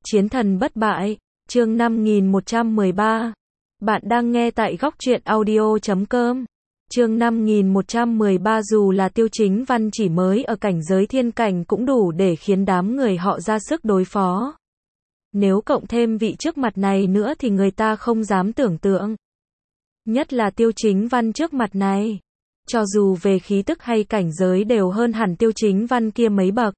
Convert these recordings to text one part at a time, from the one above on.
Chiến thần bất bại, chương 5113. Bạn đang nghe tại góc truyện audio.com. Chương 5113. Dù là Tiêu Chính Văn chỉ mới ở cảnh giới thiên cảnh cũng đủ để khiến đám người họ ra sức đối phó. Nếu cộng thêm vị trước mặt này nữa thì người ta không dám tưởng tượng. Nhất là Tiêu Chính Văn trước mặt này. Cho dù về khí tức hay cảnh giới đều hơn hẳn Tiêu Chính Văn kia mấy bậc.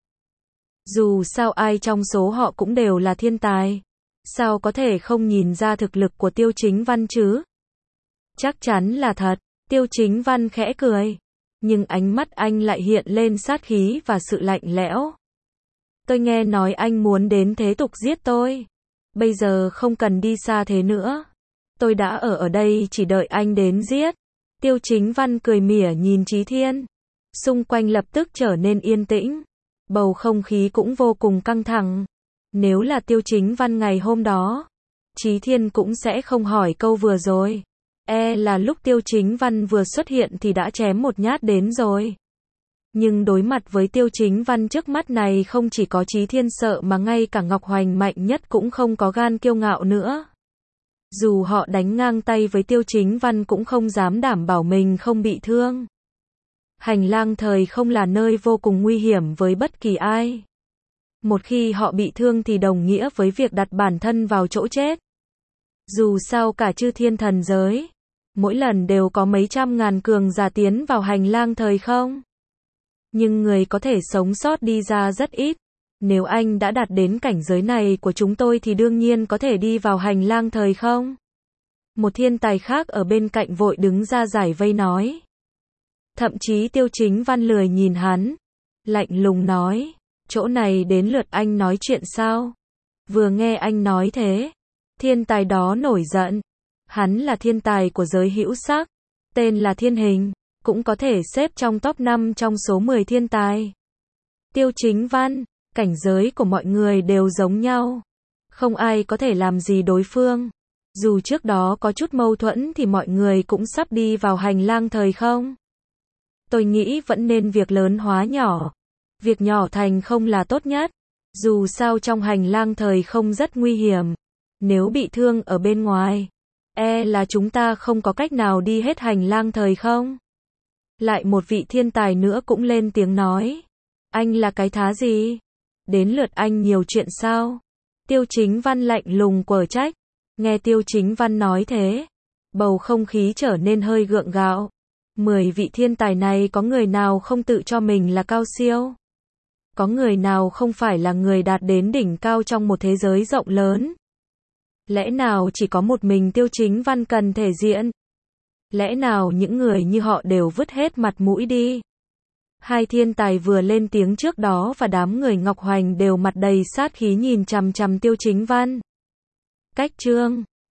Dù sao ai trong số họ cũng đều là thiên tài. Sao có thể không nhìn ra thực lực của Tiêu Chính Văn chứ? Chắc chắn là thật. Tiêu Chính Văn khẽ cười. Nhưng ánh mắt anh lại hiện lên sát khí và sự lạnh lẽo. Tôi nghe nói anh muốn đến thế tục giết tôi. Bây giờ không cần đi xa thế nữa. Tôi đã ở đây chỉ đợi anh đến giết. Tiêu Chính Văn cười mỉa nhìn Chí Thiên. Xung quanh lập tức trở nên yên tĩnh. Bầu không khí cũng vô cùng căng thẳng. Nếu là Tiêu Chính Văn ngày hôm đó, Chí Thiên cũng sẽ không hỏi câu vừa rồi. Là lúc Tiêu Chính Văn vừa xuất hiện thì đã chém một nhát đến rồi. Nhưng đối mặt với Tiêu Chính Văn trước mắt này không chỉ có Chí Thiên sợ mà ngay cả Ngọc Hoành mạnh nhất cũng không có gan kiêu ngạo nữa. Dù họ đánh ngang tay với Tiêu Chính Văn cũng không dám đảm bảo mình không bị thương. Hành lang thời không là nơi vô cùng nguy hiểm với bất kỳ ai. Một khi họ bị thương thì đồng nghĩa với việc đặt bản thân vào chỗ chết. Dù sao cả chư thiên thần giới, mỗi lần đều có mấy trăm ngàn cường giả tiến vào hành lang thời không. Nhưng người có thể sống sót đi ra rất ít. Nếu anh đã đạt đến cảnh giới này của chúng tôi thì đương nhiên có thể đi vào hành lang thời không. Một thiên tài khác ở bên cạnh vội đứng ra giải vây nói. Thậm chí Tiêu Chính Văn lười nhìn hắn. Lạnh lùng nói. Chỗ này đến lượt anh nói chuyện sao? Vừa nghe anh nói thế, thiên tài đó nổi giận. Hắn là thiên tài của giới hữu sắc, tên là Thiên Hình, cũng có thể xếp trong top 5 trong số 10 thiên tài. Tiêu Chính Văn, cảnh giới của mọi người đều giống nhau. Không ai có thể làm gì đối phương. Dù trước đó có chút mâu thuẫn thì mọi người cũng sắp đi vào hành lang thời không. Tôi nghĩ vẫn nên việc lớn hóa nhỏ. Việc nhỏ thành không là tốt nhất. Dù sao trong hành lang thời không rất nguy hiểm. Nếu bị thương ở bên ngoài, là chúng ta không có cách nào đi hết hành lang thời không. Lại một vị thiên tài nữa cũng lên tiếng nói. Anh là cái thá gì? Đến lượt anh nhiều chuyện sao? Tiêu Chính Văn lạnh lùng quở trách. Nghe Tiêu Chính Văn nói thế, bầu không khí trở nên hơi gượng gạo. 10 vị thiên tài này có người nào không tự cho mình là cao siêu? Có người nào không phải là người đạt đến đỉnh cao trong một thế giới rộng lớn? Lẽ nào chỉ có một mình Tiêu Chính Văn cần thể diện? Lẽ nào những người như họ đều vứt hết mặt mũi đi? Hai thiên tài vừa lên tiếng trước đó và đám người Ngọc Hoành đều mặt đầy sát khí nhìn chằm chằm Tiêu Chính Văn. Cách chương